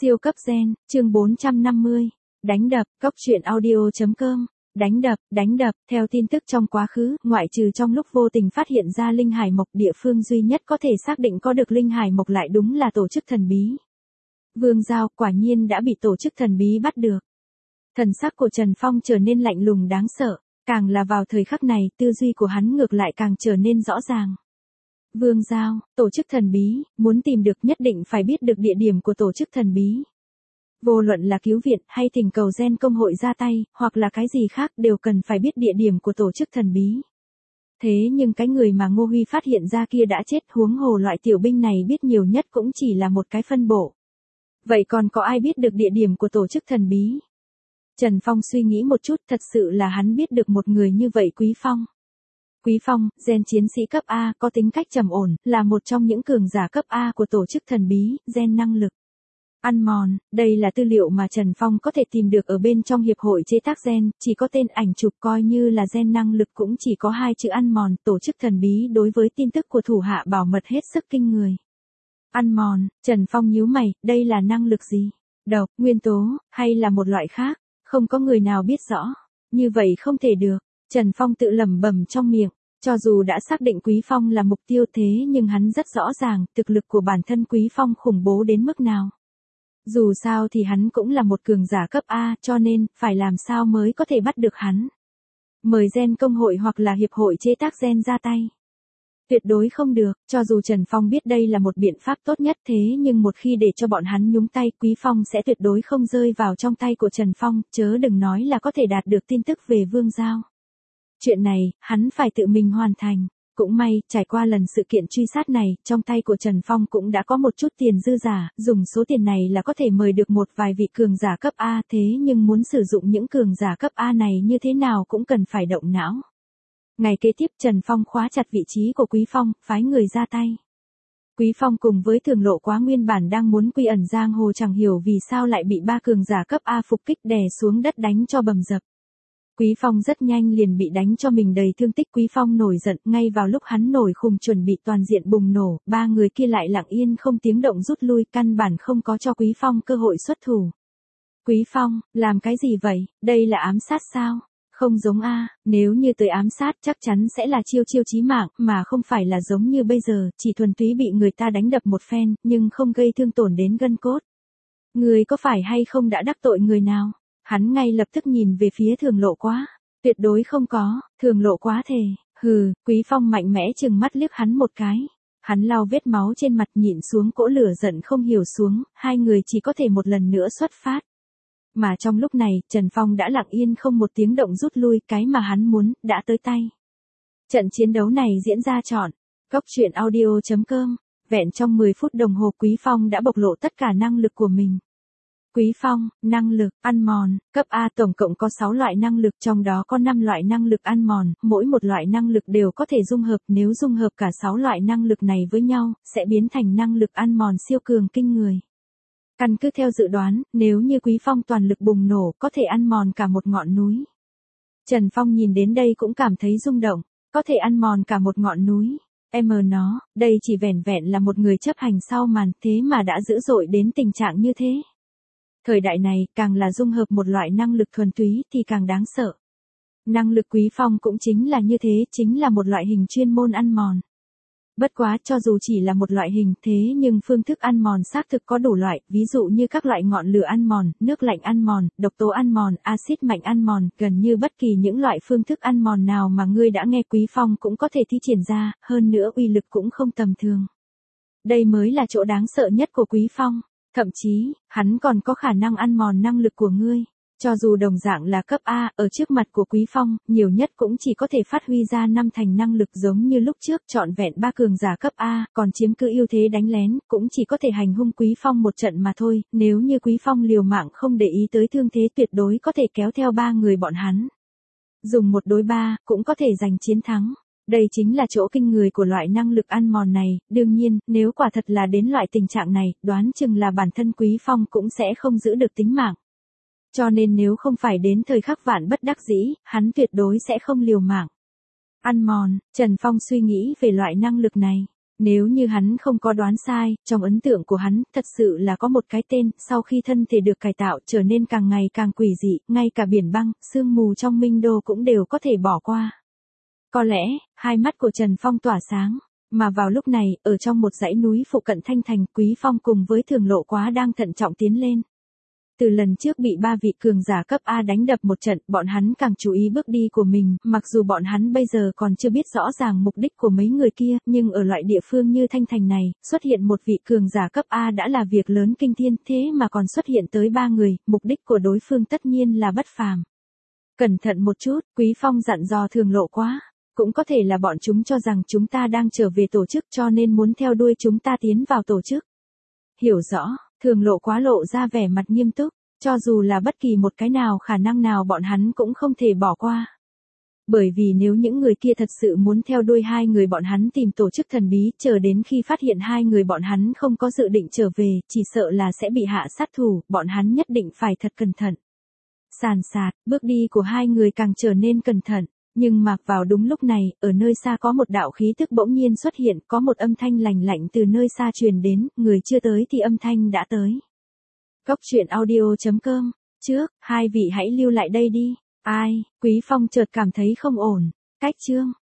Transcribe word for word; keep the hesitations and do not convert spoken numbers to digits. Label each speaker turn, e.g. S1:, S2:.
S1: Siêu cấp gen, chương bốn trăm năm mươi. Đánh đập, cốc truyện audio.com. Đánh đập, đánh đập, theo tin tức trong quá khứ, ngoại trừ trong lúc vô tình phát hiện ra linh hải mộc, địa phương duy nhất có thể xác định có được linh hải mộc lại đúng là tổ chức thần bí. Vương Giao quả nhiên đã bị tổ chức thần bí bắt được. Thần sắc của Trần Phong trở nên lạnh lùng đáng sợ, càng là vào thời khắc này, tư duy của hắn ngược lại càng trở nên rõ ràng. Vương Giao, tổ chức thần bí, muốn tìm được nhất định phải biết được địa điểm của tổ chức thần bí. Vô luận là cứu viện hay thỉnh cầu gen công hội ra tay, hoặc là cái gì khác đều cần phải biết địa điểm của tổ chức thần bí. Thế nhưng cái người mà Ngô Huy phát hiện ra kia đã chết, huống hồ loại tiểu binh này biết nhiều nhất cũng chỉ là một cái phân bộ. Vậy còn có ai biết được địa điểm của tổ chức thần bí? Trần Phong suy nghĩ một chút, thật sự là hắn biết được một người như vậy. Quý Phong. Quý Phong, gen chiến sĩ cấp A, có tính cách trầm ổn, là một trong những cường giả cấp A của tổ chức thần bí, gen năng lực. Ăn mòn, đây là tư liệu mà Trần Phong có thể tìm được ở bên trong hiệp hội chế tác gen, chỉ có tên ảnh chụp, coi như là gen năng lực cũng chỉ có hai chữ ăn mòn. Tổ chức thần bí đối với tin tức của thủ hạ bảo mật hết sức kinh người. Ăn mòn, Trần Phong nhíu mày, đây là năng lực gì? Độc, nguyên tố, hay là một loại khác? Không có người nào biết rõ. Như vậy không thể được. Trần Phong tự lẩm bẩm trong miệng, cho dù đã xác định Quý Phong là mục tiêu thế nhưng hắn rất rõ ràng, thực lực của bản thân Quý Phong khủng bố đến mức nào. Dù sao thì hắn cũng là một cường giả cấp A, cho nên, phải làm sao mới có thể bắt được hắn. Mời gen công hội hoặc là hiệp hội chế tác gen ra tay. Tuyệt đối không được, cho dù Trần Phong biết đây là một biện pháp tốt nhất thế nhưng một khi để cho bọn hắn nhúng tay, Quý Phong sẽ tuyệt đối không rơi vào trong tay của Trần Phong, chớ đừng nói là có thể đạt được tin tức về Vương Giao. Chuyện này, hắn phải tự mình hoàn thành. Cũng may, trải qua lần sự kiện truy sát này, trong tay của Trần Phong cũng đã có một chút tiền dư giả, dùng số tiền này là có thể mời được một vài vị cường giả cấp A, thế nhưng muốn sử dụng những cường giả cấp A này như thế nào cũng cần phải động não. Ngày kế tiếp Trần Phong khóa chặt vị trí của Quý Phong, phái người ra tay. Quý Phong cùng với Thường Lộ Quá nguyên bản đang muốn quy ẩn giang hồ, chẳng hiểu vì sao lại bị ba cường giả cấp A phục kích đè xuống đất đánh cho bầm dập. Quý Phong rất nhanh liền bị đánh cho mình đầy thương tích. Quý Phong nổi giận, ngay vào lúc hắn nổi khùng chuẩn bị toàn diện bùng nổ, ba người kia lại lặng yên không tiếng động rút lui, căn bản không có cho Quý Phong cơ hội xuất thủ. Quý Phong, làm cái gì vậy, đây là ám sát sao? Không giống a, nếu như tới ám sát chắc chắn sẽ là chiêu chiêu chí mạng, mà không phải là giống như bây giờ, chỉ thuần túy bị người ta đánh đập một phen, nhưng không gây thương tổn đến gân cốt. Người có phải hay không đã đắc tội người nào? Hắn ngay lập tức nhìn về phía Thường Lộ Quá. Tuyệt đối không có. Thường Lộ Quá thề. Hừ, Quý Phong mạnh mẽ trừng mắt liếc hắn một cái. Hắn lau vết máu trên mặt, nhịn xuống cỗ lửa giận không hiểu xuống, hai người chỉ có thể một lần nữa xuất phát. Mà trong lúc này, Trần Phong đã lặng yên không một tiếng động rút lui, cái mà hắn muốn, đã tới tay. Trận chiến đấu này diễn ra trọn. Cốc truyện audio.com. Vẹn trong mười phút đồng hồ Quý Phong đã bộc lộ tất cả năng lực của mình. Quý Phong, năng lực, ăn mòn, cấp A tổng cộng có sáu loại năng lực, trong đó có năm loại năng lực ăn mòn, mỗi một loại năng lực đều có thể dung hợp, nếu dung hợp cả sáu loại năng lực này với nhau, sẽ biến thành năng lực ăn mòn siêu cường kinh người. Căn cứ theo dự đoán, nếu như Quý Phong toàn lực bùng nổ, có thể ăn mòn cả một ngọn núi. Trần Phong nhìn đến đây cũng cảm thấy rung động, có thể ăn mòn cả một ngọn núi. Em nó, đây chỉ vẻn vẹn là một người chấp hành sau màn, thế mà đã dữ dội đến tình trạng như thế. Thời đại này, càng là dung hợp một loại năng lực thuần túy thì càng đáng sợ. Năng lực Quý Phong cũng chính là như thế, chính là một loại hình chuyên môn ăn mòn. Bất quá, cho dù chỉ là một loại hình thế nhưng phương thức ăn mòn xác thực có đủ loại, ví dụ như các loại ngọn lửa ăn mòn, nước lạnh ăn mòn, độc tố ăn mòn, axit mạnh ăn mòn, gần như bất kỳ những loại phương thức ăn mòn nào mà ngươi đã nghe Quý Phong cũng có thể thi triển ra, hơn nữa uy lực cũng không tầm thường. Đây mới là chỗ đáng sợ nhất của Quý Phong. Thậm chí, hắn còn có khả năng ăn mòn năng lực của ngươi. Cho dù đồng dạng là cấp A, ở trước mặt của Quý Phong, nhiều nhất cũng chỉ có thể phát huy ra năm thành năng lực, giống như lúc trước trọn vẹn ba cường giả cấp A, còn chiếm cứ ưu thế đánh lén, cũng chỉ có thể hành hung Quý Phong một trận mà thôi, nếu như Quý Phong liều mạng không để ý tới thương thế tuyệt đối có thể kéo theo ba người bọn hắn. Dùng một đối ba, cũng có thể giành chiến thắng. Đây chính là chỗ kinh người của loại năng lực ăn mòn này, đương nhiên, nếu quả thật là đến loại tình trạng này, đoán chừng là bản thân Quý Phong cũng sẽ không giữ được tính mạng. Cho nên nếu không phải đến thời khắc vạn bất đắc dĩ, hắn tuyệt đối sẽ không liều mạng. Ăn mòn, Trần Phong suy nghĩ về loại năng lực này. Nếu như hắn không có đoán sai, trong ấn tượng của hắn, thật sự là có một cái tên, sau khi thân thể được cải tạo trở nên càng ngày càng quỷ dị, ngay cả biển băng, sương mù trong Minh Đô cũng đều có thể bỏ qua. Có lẽ, hai mắt của Trần Phong tỏa sáng, mà vào lúc này, ở trong một dãy núi phụ cận Thanh Thành, Quý Phong cùng với Thường Lộ Quá đang thận trọng tiến lên. Từ lần trước bị ba vị cường giả cấp A đánh đập một trận, bọn hắn càng chú ý bước đi của mình, mặc dù bọn hắn bây giờ còn chưa biết rõ ràng mục đích của mấy người kia, nhưng ở loại địa phương như Thanh Thành này, xuất hiện một vị cường giả cấp A đã là việc lớn kinh thiên, thế mà còn xuất hiện tới ba người, mục đích của đối phương tất nhiên là bất phàm. Cẩn thận một chút, Quý Phong dặn dò Thường Lộ Quá. Cũng có thể là bọn chúng cho rằng chúng ta đang trở về tổ chức cho nên muốn theo đuôi chúng ta tiến vào tổ chức. Hiểu rõ, Thường Lộ Quá lộ ra vẻ mặt nghiêm túc, cho dù là bất kỳ một cái nào khả năng nào bọn hắn cũng không thể bỏ qua. Bởi vì nếu những người kia thật sự muốn theo đuôi hai người bọn hắn tìm tổ chức thần bí, chờ đến khi phát hiện hai người bọn hắn không có dự định trở về, chỉ sợ là sẽ bị hạ sát thủ, bọn hắn nhất định phải thật cẩn thận. Sàn sạt, bước đi của hai người càng trở nên cẩn thận. Nhưng mà vào đúng lúc này, ở nơi xa có một đạo khí tức bỗng nhiên xuất hiện, có một âm thanh lành lạnh từ nơi xa truyền đến, người chưa tới thì âm thanh đã tới. Cốc truyện audio chấm com, trước, hai vị hãy lưu lại đây đi. Ai, Quý Phong chợt cảm thấy không ổn. Cách chương,